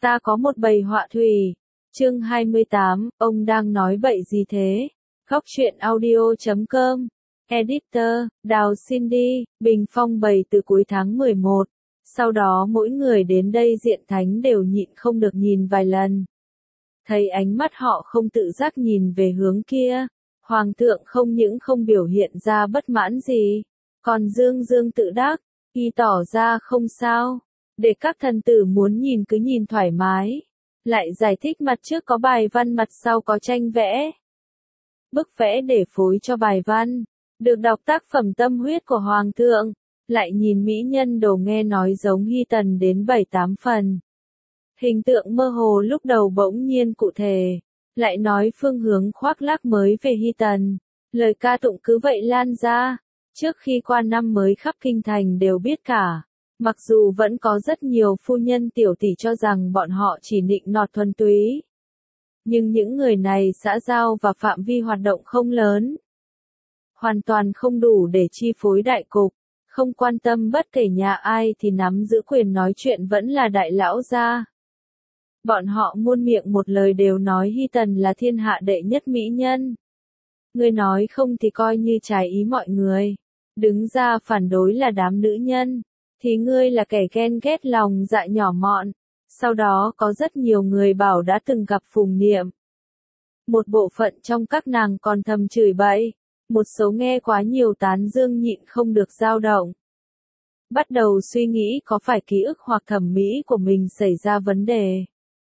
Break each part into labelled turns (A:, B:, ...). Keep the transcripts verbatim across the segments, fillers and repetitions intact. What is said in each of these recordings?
A: Ta có một bầy họa thủy. Chương hai mươi tám, ông đang nói bậy gì thế? Góc truyện audio chấm com. Editor, Đào Cindy, Bình Phong bày từ cuối tháng mười một. Sau đó mỗi người đến đây diện thánh đều nhịn không được nhìn vài lần. Thấy ánh mắt họ không tự giác nhìn về hướng kia, Hoàng thượng không những không biểu hiện ra bất mãn gì, còn dương dương tự đắc, y tỏ ra không sao, để các thần tử muốn nhìn cứ nhìn thoải mái, lại giải thích mặt trước có bài văn mặt sau có tranh vẽ. Bức vẽ để phối cho bài văn, được đọc tác phẩm tâm huyết của Hoàng thượng, lại nhìn mỹ nhân đồ nghe nói giống Hy Tần đến bảy tám phần. Hình tượng mơ hồ lúc đầu bỗng nhiên cụ thể, lại nói phương hướng khoác lác mới về Hy Tần, lời ca tụng cứ vậy lan ra, trước khi qua năm mới khắp kinh thành đều biết cả, mặc dù vẫn có rất nhiều phu nhân tiểu tỷ cho rằng bọn họ chỉ nịnh nọt thuần túy. Nhưng những người này xã giao và phạm vi hoạt động không lớn, hoàn toàn không đủ để chi phối đại cục, không quan tâm bất kể nhà ai thì nắm giữ quyền nói chuyện vẫn là đại lão gia. Bọn họ muôn miệng một lời đều nói Hy Tần là thiên hạ đệ nhất mỹ nhân. Người nói không thì coi như trái ý mọi người. Đứng ra phản đối là đám nữ nhân, thì ngươi là kẻ ghen ghét lòng dạ nhỏ mọn. Sau đó có rất nhiều người bảo đã từng gặp Phùng Niệm. Một bộ phận trong các nàng còn thầm chửi bậy, một số nghe quá nhiều tán dương nhịn không được dao động. Bắt đầu suy nghĩ có phải ký ức hoặc thẩm mỹ của mình xảy ra vấn đề.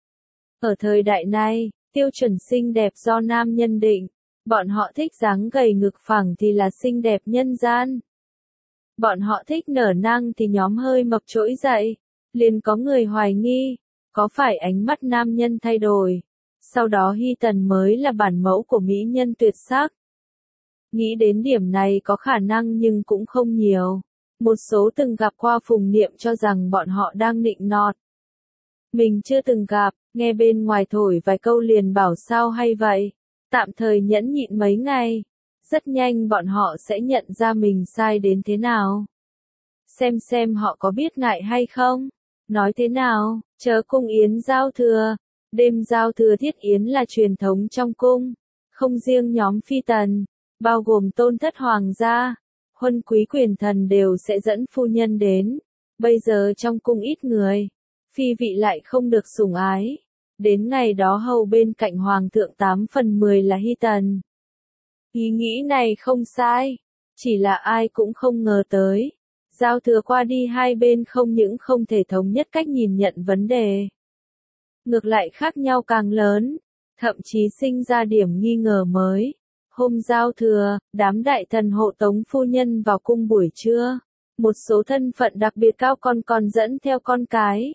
A: Ở thời đại này, tiêu chuẩn xinh đẹp do nam nhân định, bọn họ thích dáng gầy ngực phẳng thì là xinh đẹp nhân gian. Bọn họ thích nở nang thì nhóm hơi mập trỗi dậy, liền có người hoài nghi, có phải ánh mắt nam nhân thay đổi, sau đó Hy Tần mới là bản mẫu của mỹ nhân tuyệt sắc. Nghĩ đến điểm này có khả năng nhưng cũng không nhiều, một số từng gặp qua Phùng Niệm cho rằng bọn họ đang nịnh nọt. Mình chưa từng gặp, nghe bên ngoài thổi vài câu liền bảo sao hay vậy, tạm thời nhẫn nhịn mấy ngày, rất nhanh bọn họ sẽ nhận ra mình sai đến thế nào. Xem xem họ có biết ngại hay không, nói thế nào, chớ cung yến giao thừa, đêm giao thừa thiết yến là truyền thống trong cung, không riêng nhóm phi tần, bao gồm tôn thất hoàng gia, huân quý quyền thần đều sẽ dẫn phu nhân đến, bây giờ trong cung ít người. Phi vị lại không được sủng ái. Đến ngày đó hầu bên cạnh hoàng thượng tám phần mười là Hy Tần. Ý nghĩ này không sai, chỉ là ai cũng không ngờ tới. Giao thừa qua đi hai bên không những không thể thống nhất cách nhìn nhận vấn đề. Ngược lại khác nhau càng lớn, thậm chí sinh ra điểm nghi ngờ mới. Hôm giao thừa, đám đại thần hộ tống phu nhân vào cung buổi trưa. Một số thân phận đặc biệt cao còn còn dẫn theo con cái.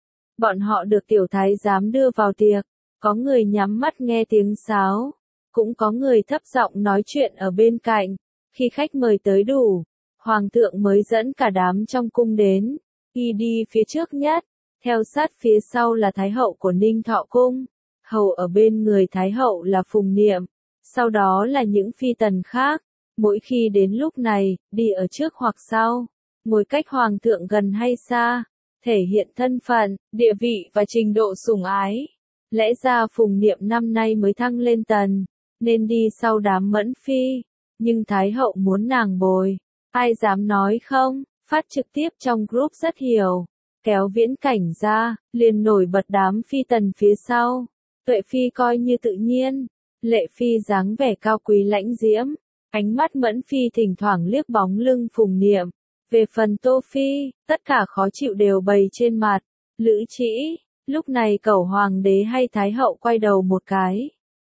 A: Bọn họ được tiểu thái giám đưa vào tiệc, có người nhắm mắt nghe tiếng sáo, cũng có người thấp giọng nói chuyện ở bên cạnh. Khi khách mời tới đủ, hoàng thượng mới dẫn cả đám trong cung đến, y đi phía trước nhất, theo sát phía sau là thái hậu của Ninh Thọ cung, hầu ở bên người thái hậu là Phùng Niệm, sau đó là những phi tần khác, mỗi khi đến lúc này, đi ở trước hoặc sau, ngồi cách hoàng thượng gần hay xa. Thể hiện thân phận, địa vị và trình độ sủng ái. Lẽ ra Phùng Niệm năm nay mới thăng lên tần, nên đi sau đám Mẫn Phi, nhưng Thái hậu muốn nàng bồi. Ai dám nói không, phát trực tiếp trong group rất hiểu. Kéo Viễn Cảnh ra, liền nổi bật đám phi tần phía sau. Tuệ Phi coi như tự nhiên, Lệ Phi dáng vẻ cao quý lãnh diễm. Ánh mắt Mẫn Phi thỉnh thoảng liếc bóng lưng Phùng Niệm. Về phần Tô Phi, tất cả khó chịu đều bày trên mặt. Lữ Trĩ, lúc này cẩu hoàng đế hay thái hậu quay đầu một cái.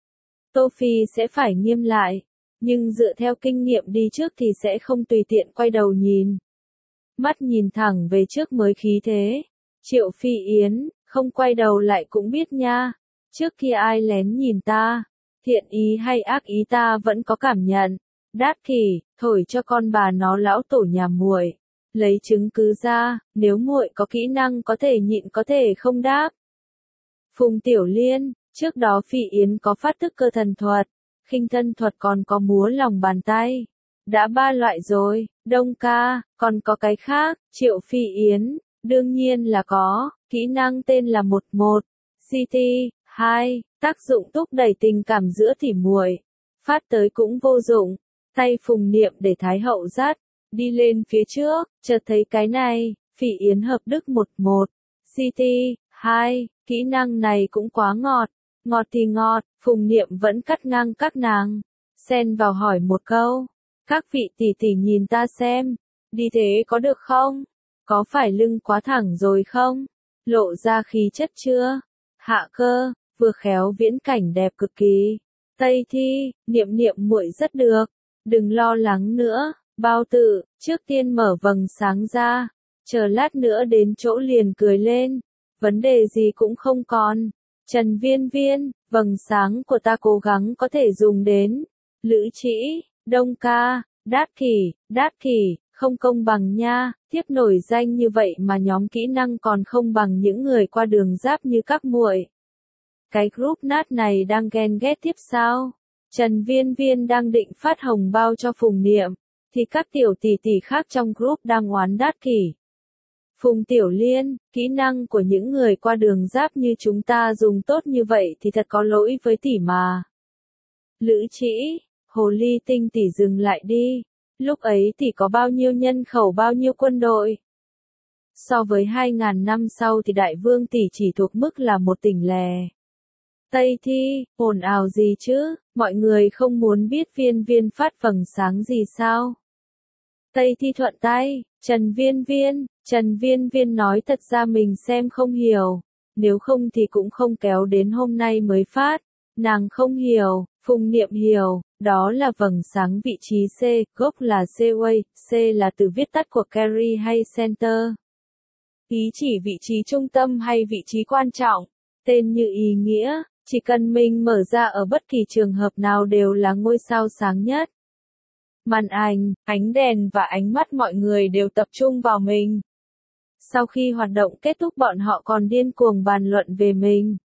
A: Tô Phi sẽ phải nghiêm lại, nhưng dựa theo kinh nghiệm đi trước thì sẽ không tùy tiện quay đầu nhìn. Mắt nhìn thẳng về trước mới khí thế. Triệu Phi Yến, không quay đầu lại cũng biết nha. Trước kia ai lén nhìn ta, thiện ý hay ác ý ta vẫn có cảm nhận. Đát Kỷ, thổi cho con bà nó lão tổ nhà muội, lấy chứng cứ ra, nếu muội có kỹ năng có thể nhịn có thể không đáp. Phùng Tiểu Liên, trước đó Phi Yến có phát thức cơ thần thuật, khinh thân thuật còn có múa lòng bàn tay. Đã ba loại rồi, Đông ca, còn có cái khác, Triệu Phi Yến, đương nhiên là có, kỹ năng tên là một một. xê tê, hai, tác dụng thúc đẩy tình cảm giữa tỉ muội. Phát tới cũng vô dụng, tay Phùng Niệm để Thái Hậu dắt, đi lên phía trước, chợt thấy cái này, Phỉ Yến hợp đức một một. xê tê, hai, kỹ năng này cũng quá ngọt, ngọt thì ngọt, Phùng Niệm vẫn cắt ngang các nàng, xen vào hỏi một câu, các vị tỷ tỷ nhìn ta xem, đi thế có được không? Có phải lưng quá thẳng rồi không? Lộ ra khí chất chưa? Hạ Cơ, vừa khéo viễn cảnh đẹp cực kỳ. Tây Thi, Niệm Niệm muội rất được, đừng lo lắng nữa. Bao Tử, trước tiên mở vầng sáng ra, chờ lát nữa đến chỗ liền cười lên, vấn đề gì cũng không còn. Trần Viên Viên, vầng sáng của ta cố gắng có thể dùng đến. Lữ Trĩ, Đông Ca, Đát Kỷ, Đát Kỷ, không công bằng nha, tiếp nổi danh như vậy mà nhóm kỹ năng còn không bằng những người qua đường giáp như các muội. Cái group nát này đang ghen ghét tiếp sao? Trần Viên Viên đang định phát hồng bao cho Phùng Niệm, thì các tiểu tỷ tỷ khác trong group đang oán Đát Kỷ. Phùng Tiểu Liên, kỹ năng của những người qua đường giáp như chúng ta dùng tốt như vậy thì thật có lỗi với tỷ mà. Lữ Trĩ, Hồ Ly Tinh tỷ dừng lại đi, lúc ấy tỷ có bao nhiêu nhân khẩu bao nhiêu quân đội. So với hai ngàn năm sau thì Đại Vương tỷ chỉ thuộc mức là một tỉnh lẻ. Tây Thi, ồn ào gì chứ, mọi người không muốn biết Viên Viên phát vầng sáng gì sao? Tây Thi thuận tay, Trần Viên Viên, Trần Viên Viên nói thật ra mình xem không hiểu, nếu không thì cũng không kéo đến hôm nay mới phát, nàng không hiểu, Phùng Niệm hiểu, đó là vầng sáng vị trí C, gốc là C-Way, C là từ viết tắt của Carry hay Center. Ý chỉ vị trí trung tâm hay vị trí quan trọng, tên như ý nghĩa, chỉ cần mình mở ra ở bất kỳ trường hợp nào đều là ngôi sao sáng nhất. Màn ảnh, ánh đèn và ánh mắt mọi người đều tập trung vào mình. Sau khi hoạt động kết thúc bọn họ còn điên cuồng bàn luận về mình.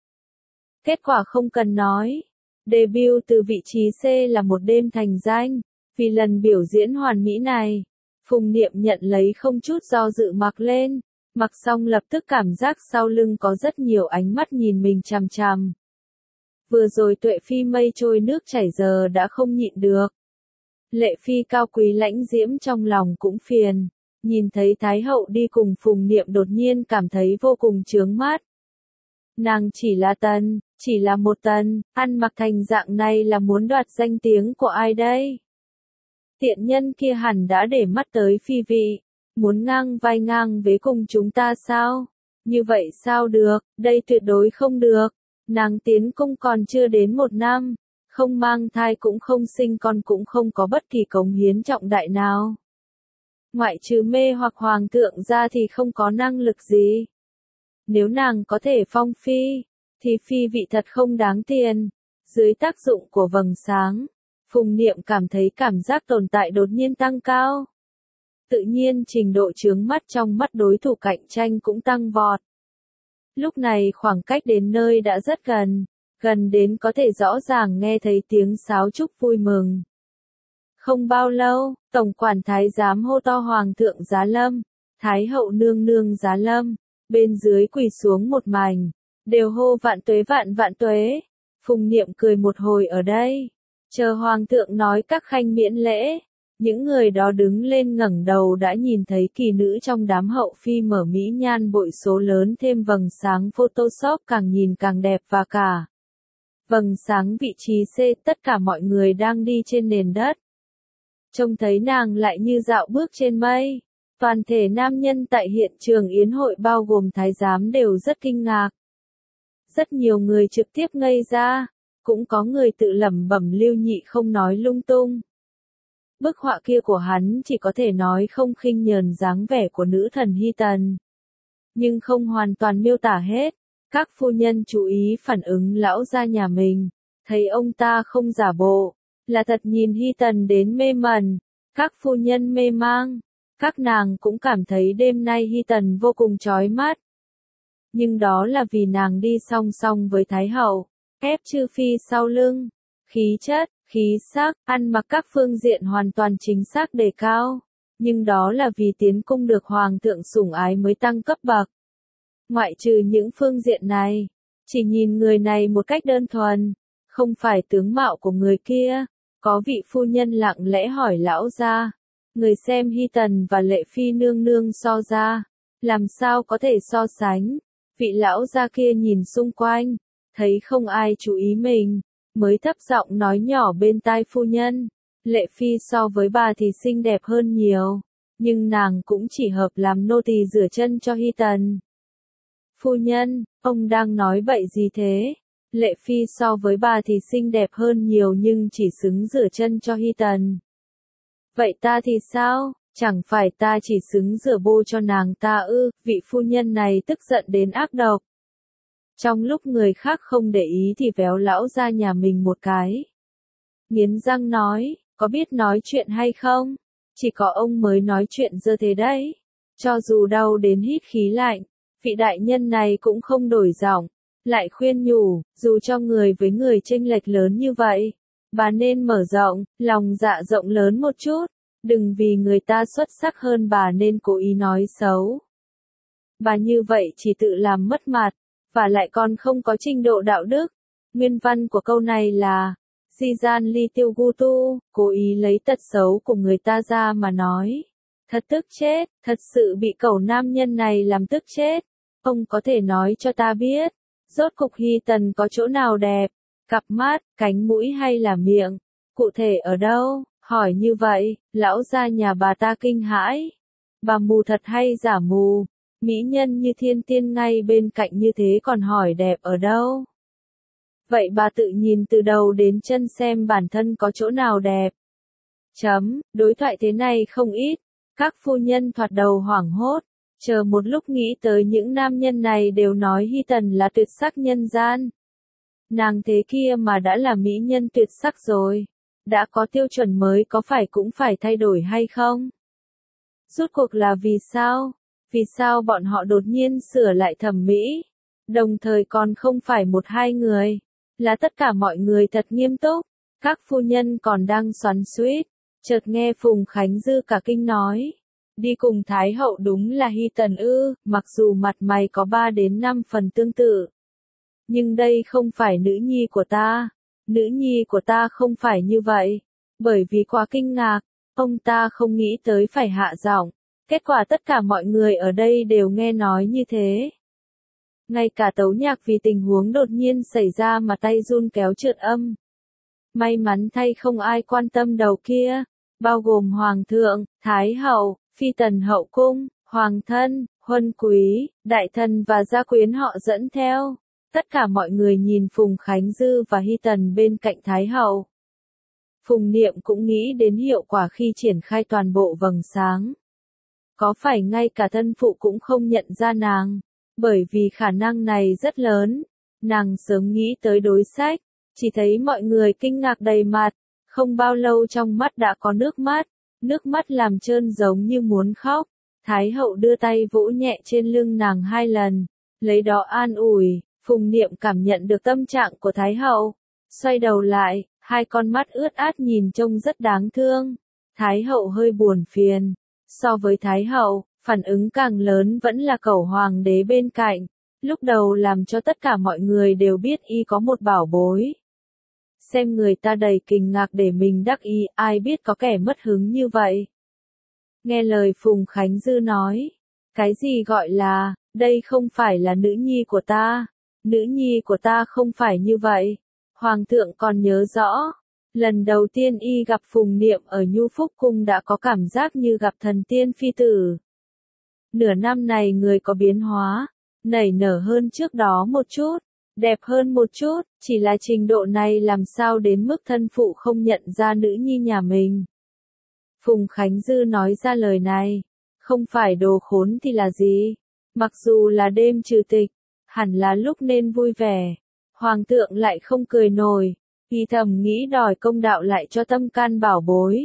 A: Kết quả không cần nói. Debut từ vị trí C là một đêm thành danh. Vì lần biểu diễn hoàn mỹ này, Phùng Niệm nhận lấy không chút do dự mặc lên. Mặc xong lập tức cảm giác sau lưng có rất nhiều ánh mắt nhìn mình chằm chằm. Vừa rồi Tuệ Phi mây trôi nước chảy giờ đã không nhịn được. Lệ Phi cao quý lãnh diễm trong lòng cũng phiền, nhìn thấy Thái Hậu đi cùng Phùng Niệm đột nhiên cảm thấy vô cùng chướng mắt. Nàng chỉ là tần, chỉ là một tần, ăn mặc thành dạng này là muốn đoạt danh tiếng của ai đây? Tiện nhân kia hẳn đã để mắt tới Phi vị, muốn ngang vai ngang với cùng chúng ta sao? Như vậy sao được, đây tuyệt đối không được, nàng tiến cung còn chưa đến một năm. Không mang thai cũng không sinh con cũng không có bất kỳ cống hiến trọng đại nào. Ngoại trừ mê hoặc hoàng thượng ra thì không có năng lực gì. Nếu nàng có thể phong phi, thì phi vị thật không đáng tiền. Dưới tác dụng của vầng sáng, Phùng Niệm cảm thấy cảm giác tồn tại đột nhiên tăng cao. Tự nhiên trình độ chướng mắt trong mắt đối thủ cạnh tranh cũng tăng vọt. Lúc này khoảng cách đến nơi đã rất gần. Gần đến có thể rõ ràng nghe thấy tiếng sáo trúc vui mừng. Không bao lâu, Tổng quản Thái giám hô to Hoàng thượng giá lâm, Thái hậu nương nương giá lâm, bên dưới quỳ xuống một mảnh, đều hô vạn tuế vạn vạn tuế. Phùng Niệm cười một hồi ở đây, chờ Hoàng thượng nói các khanh miễn lễ. Những người đó đứng lên ngẩng đầu đã nhìn thấy kỳ nữ trong đám hậu phi mở mỹ nhan bội số lớn thêm vầng sáng Photoshop càng nhìn càng đẹp và cả. Vầng sáng vị trí C, tất cả mọi người đang đi trên nền đất. Trông thấy nàng lại như dạo bước trên mây. Toàn thể nam nhân tại hiện trường yến hội bao gồm thái giám đều rất kinh ngạc. Rất nhiều người trực tiếp ngây ra, cũng có người tự lẩm bẩm Lưu Nhị không nói lung tung. Bức họa kia của hắn chỉ có thể nói không khinh nhờn dáng vẻ của nữ thần Hy Tần. Nhưng không hoàn toàn miêu tả hết. Các phu nhân chú ý phản ứng lão gia nhà mình, thấy ông ta không giả bộ, là thật nhìn Hy Tần đến mê mẩn, các phu nhân mê mang, các nàng cũng cảm thấy đêm nay Hy Tần vô cùng chói mắt. Nhưng đó là vì nàng đi song song với Thái Hậu, ép Chư Phi sau lưng, khí chất, khí sắc, ăn mặc các phương diện hoàn toàn chính xác đề cao, nhưng đó là vì tiến cung được Hoàng thượng sủng ái mới tăng cấp bậc. Ngoại trừ những phương diện này, chỉ nhìn người này một cách đơn thuần, không phải tướng mạo của người kia, có vị phu nhân lặng lẽ hỏi lão gia, người xem Hy Tần và Lệ Phi nương nương so ra, làm sao có thể so sánh, vị lão gia kia nhìn xung quanh, thấy không ai chú ý mình, mới thấp giọng nói nhỏ bên tai phu nhân, Lệ Phi so với bà thì xinh đẹp hơn nhiều, nhưng nàng cũng chỉ hợp làm nô tỳ rửa chân cho Hy Tần. Phu nhân, ông đang nói bậy gì thế? Lệ Phi so với bà thì xinh đẹp hơn nhiều nhưng chỉ xứng rửa chân cho Hy Tần. Vậy ta thì sao? Chẳng phải ta chỉ xứng rửa bô cho nàng ta ư? Vị phu nhân này tức giận đến ác độc. Trong lúc người khác không để ý thì véo lão ra nhà mình một cái. Nghiến răng nói, có biết nói chuyện hay không? Chỉ có ông mới nói chuyện dơ thế đấy. Cho dù đau đến hít khí lạnh, vị đại nhân này cũng không đổi giọng, lại khuyên nhủ, dù cho người với người chênh lệch lớn như vậy, bà nên mở rộng, lòng dạ rộng lớn một chút, đừng vì người ta xuất sắc hơn bà nên cố ý nói xấu. Bà như vậy chỉ tự làm mất mặt, và lại còn không có trình độ đạo đức. Nguyên văn của câu này là, Di gian ly tiêu gu tu, cố ý lấy tật xấu của người ta ra mà nói. Thật tức chết, thật sự bị cẩu nam nhân này làm tức chết. Ông có thể nói cho ta biết, rốt cục Hy Tần có chỗ nào đẹp, cặp mắt, cánh mũi hay là miệng, cụ thể ở đâu? Hỏi như vậy, lão gia nhà bà ta kinh hãi. Bà mù thật hay giả mù? Mỹ nhân như thiên tiên ngay bên cạnh như thế còn hỏi đẹp ở đâu? Vậy bà tự nhìn từ đầu đến chân xem bản thân có chỗ nào đẹp. Chấm, đối thoại thế này không ít. Các phu nhân thoạt đầu hoảng hốt, chờ một lúc nghĩ tới những nam nhân này đều nói Hy Tần là tuyệt sắc nhân gian. Nàng thế kia mà đã là mỹ nhân tuyệt sắc rồi, đã có tiêu chuẩn mới có phải cũng phải thay đổi hay không? Rốt cuộc là vì sao? Vì sao bọn họ đột nhiên sửa lại thẩm mỹ? Đồng thời còn không phải một hai người, là tất cả mọi người thật nghiêm túc. Các phu nhân còn đang xoắn xuýt, chợt nghe Phùng Khánh Dư cả kinh nói. Đi cùng Thái hậu đúng là Hy Tần ư, mặc dù mặt mày có ba đến năm phần tương tự. Nhưng đây không phải nữ nhi của ta. Nữ nhi của ta không phải như vậy. Bởi vì quá kinh ngạc, ông ta không nghĩ tới phải hạ giọng. Kết quả tất cả mọi người ở đây đều nghe nói như thế. Ngay cả Tấu Nhạc vì tình huống đột nhiên xảy ra mà tay run kéo trượt âm. May mắn thay không ai quan tâm đầu kia, bao gồm Hoàng thượng, Thái hậu, Phi Tần hậu cung, Hoàng thân, huân quý, đại thần và gia quyến họ dẫn theo. Tất cả mọi người nhìn Phùng Khánh Dư và Hy Tần bên cạnh Thái hậu. Phùng Niệm cũng nghĩ đến hiệu quả khi triển khai toàn bộ vầng sáng. Có phải ngay cả thân phụ cũng không nhận ra nàng? Bởi vì khả năng này rất lớn. Nàng sớm nghĩ tới đối sách, chỉ thấy mọi người kinh ngạc đầy mặt. Không bao lâu trong mắt đã có nước mắt, nước mắt làm trơn giống như muốn khóc. Thái hậu đưa tay vỗ nhẹ trên lưng nàng hai lần, lấy đó an ủi. Phùng Niệm cảm nhận được tâm trạng của Thái hậu, xoay đầu lại, hai con mắt ướt át nhìn trông rất đáng thương. Thái hậu hơi buồn phiền. So với Thái hậu, phản ứng càng lớn vẫn là cẩu hoàng đế bên cạnh, lúc đầu làm cho tất cả mọi người đều biết y có một bảo bối. Xem người ta đầy kinh ngạc để mình đắc ý, ai biết có kẻ mất hứng như vậy. Nghe lời Phùng Khánh Dư nói, cái gì gọi là, đây không phải là nữ nhi của ta, nữ nhi của ta không phải như vậy. Hoàng thượng còn nhớ rõ, lần đầu tiên y gặp Phùng Niệm ở Nhu Phúc Cung đã có cảm giác như gặp thần tiên phi tử. Nửa năm này người có biến hóa, nảy nở hơn trước đó một chút, đẹp hơn một chút, chỉ là trình độ này làm sao đến mức thân phụ không nhận ra nữ nhi nhà mình. Phùng Khánh Dư nói ra lời này, không phải đồ khốn thì là gì, mặc dù là đêm trừ tịch, hẳn là lúc nên vui vẻ, hoàng thượng lại không cười nổi, y thầm nghĩ đòi công đạo lại cho tâm can bảo bối.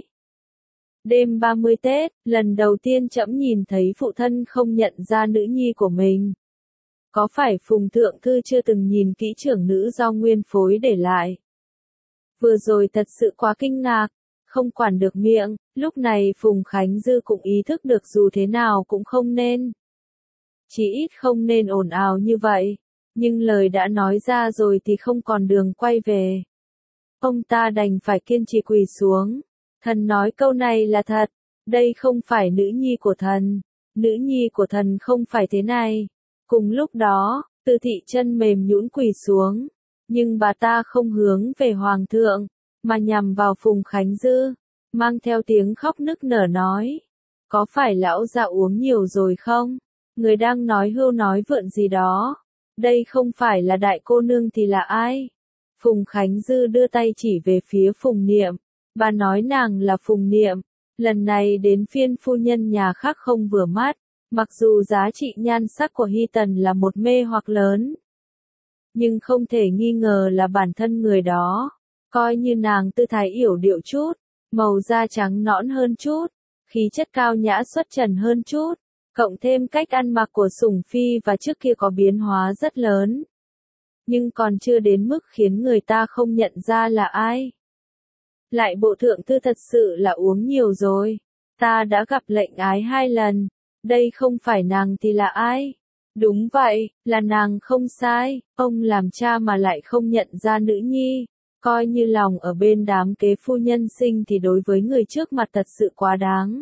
A: Đêm ba mươi Tết, lần đầu tiên trẫm nhìn thấy phụ thân không nhận ra nữ nhi của mình. Có phải Phùng Thượng Thư chưa từng nhìn kỹ trưởng nữ do nguyên phối để lại? Vừa rồi thật sự quá kinh ngạc, không quản được miệng, lúc này Phùng Khánh Dư cũng ý thức được dù thế nào cũng không nên. Chỉ ít không nên ồn ào như vậy, nhưng lời đã nói ra rồi thì không còn đường quay về. Ông ta đành phải kiên trì quỳ xuống. Thần nói câu này là thật, đây không phải nữ nhi của thần, nữ nhi của thần không phải thế này. Cùng lúc đó, Từ Thị chân mềm nhũn quỳ xuống, nhưng bà ta không hướng về Hoàng thượng, mà nhằm vào Phùng Khánh Dư, mang theo tiếng khóc nức nở nói. Có phải lão già uống nhiều rồi không? Người đang nói hưu nói vượn gì đó. Đây không phải là đại cô nương thì là ai? Phùng Khánh Dư đưa tay chỉ về phía Phùng Niệm. Bà nói nàng là Phùng Niệm. Lần này đến phiên phu nhân nhà khác không vừa mắt. Mặc dù giá trị nhan sắc của Hy Tần là một mê hoặc lớn, nhưng không thể nghi ngờ là bản thân người đó. Coi như nàng tư thái yểu điệu chút, màu da trắng nõn hơn chút, khí chất cao nhã xuất trần hơn chút, cộng thêm cách ăn mặc của Sủng Phi và trước kia có biến hóa rất lớn. Nhưng còn chưa đến mức khiến người ta không nhận ra là ai. Lại bộ thượng thư thật sự là uống nhiều rồi. Ta đã gặp lệnh ái hai lần. Đây không phải nàng thì là ai? Đúng vậy, là nàng không sai. Ông làm cha mà lại không nhận ra nữ nhi. Coi như lòng ở bên đám kế phu nhân sinh thì đối với người trước mặt thật sự quá đáng.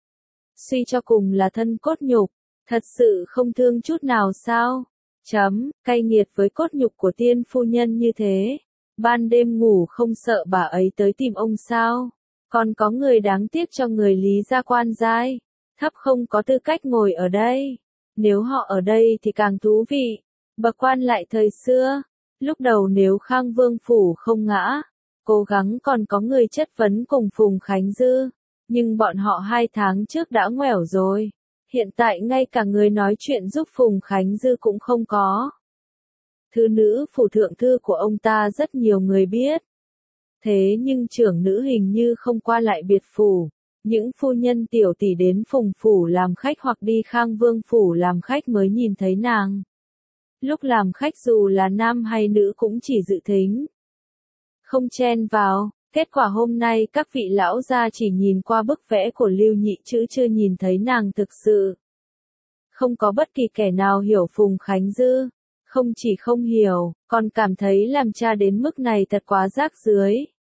A: Suy cho cùng là thân cốt nhục. Thật sự không thương chút nào sao? Chấm, cay nghiệt với cốt nhục của tiên phu nhân như thế. Ban đêm ngủ không sợ bà ấy tới tìm ông sao? Còn có người đáng tiếc cho người Lý gia quan giai. Thấp không có tư cách ngồi ở đây. Nếu họ ở đây thì càng thú vị. Bậc quan lại thời xưa. Lúc đầu nếu Khang Vương Phủ không ngã, cố gắng còn có người chất vấn cùng Phùng Khánh Dư. Nhưng bọn họ hai tháng trước đã ngoẻo rồi. Hiện tại ngay cả người nói chuyện giúp Phùng Khánh Dư cũng không có. Thư nữ phủ thượng thư của ông ta rất nhiều người biết. Thế nhưng trưởng nữ hình như không qua lại biệt phủ. Những phu nhân tiểu tỷ đến Phùng Phủ làm khách hoặc đi Khang Vương Phủ làm khách mới nhìn thấy nàng. Lúc làm khách dù là nam hay nữ cũng chỉ dự thính, không chen vào. Kết quả hôm nay các vị lão gia chỉ nhìn qua bức vẽ của Lưu Nhị Trữ chưa nhìn thấy nàng thực sự. Không có bất kỳ kẻ nào hiểu Phùng Khánh Dư. Không chỉ không hiểu, còn cảm thấy làm cha đến mức này thật quá rác rưới.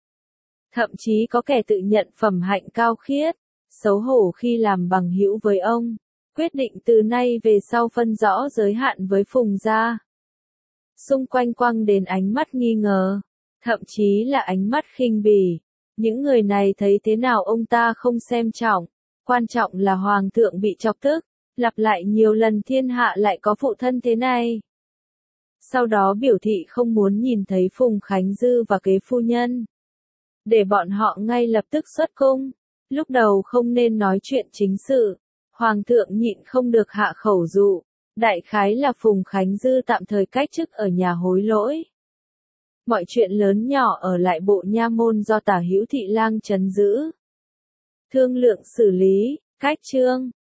A: Thậm chí có kẻ tự nhận phẩm hạnh cao khiết, xấu hổ khi làm bằng hữu với ông, quyết định từ nay về sau phân rõ giới hạn với Phùng gia. Xung quanh quăng đến ánh mắt nghi ngờ, thậm chí là ánh mắt khinh bỉ. Những người này thấy thế nào ông ta không xem trọng, quan trọng là Hoàng thượng bị chọc tức, lặp lại nhiều lần thiên hạ lại có phụ thân thế này. Sau đó biểu thị không muốn nhìn thấy Phùng Khánh Dư và kế phu nhân. Để bọn họ ngay lập tức xuất cung. Lúc đầu không nên nói chuyện chính sự. Hoàng thượng nhịn không được hạ khẩu dụ. Đại khái là Phùng Khánh Dư tạm thời cách chức ở nhà hối lỗi. Mọi chuyện lớn nhỏ ở lại bộ nha môn do Tả Hữu Thị Lang trấn giữ. Thương lượng xử lý, cách chương.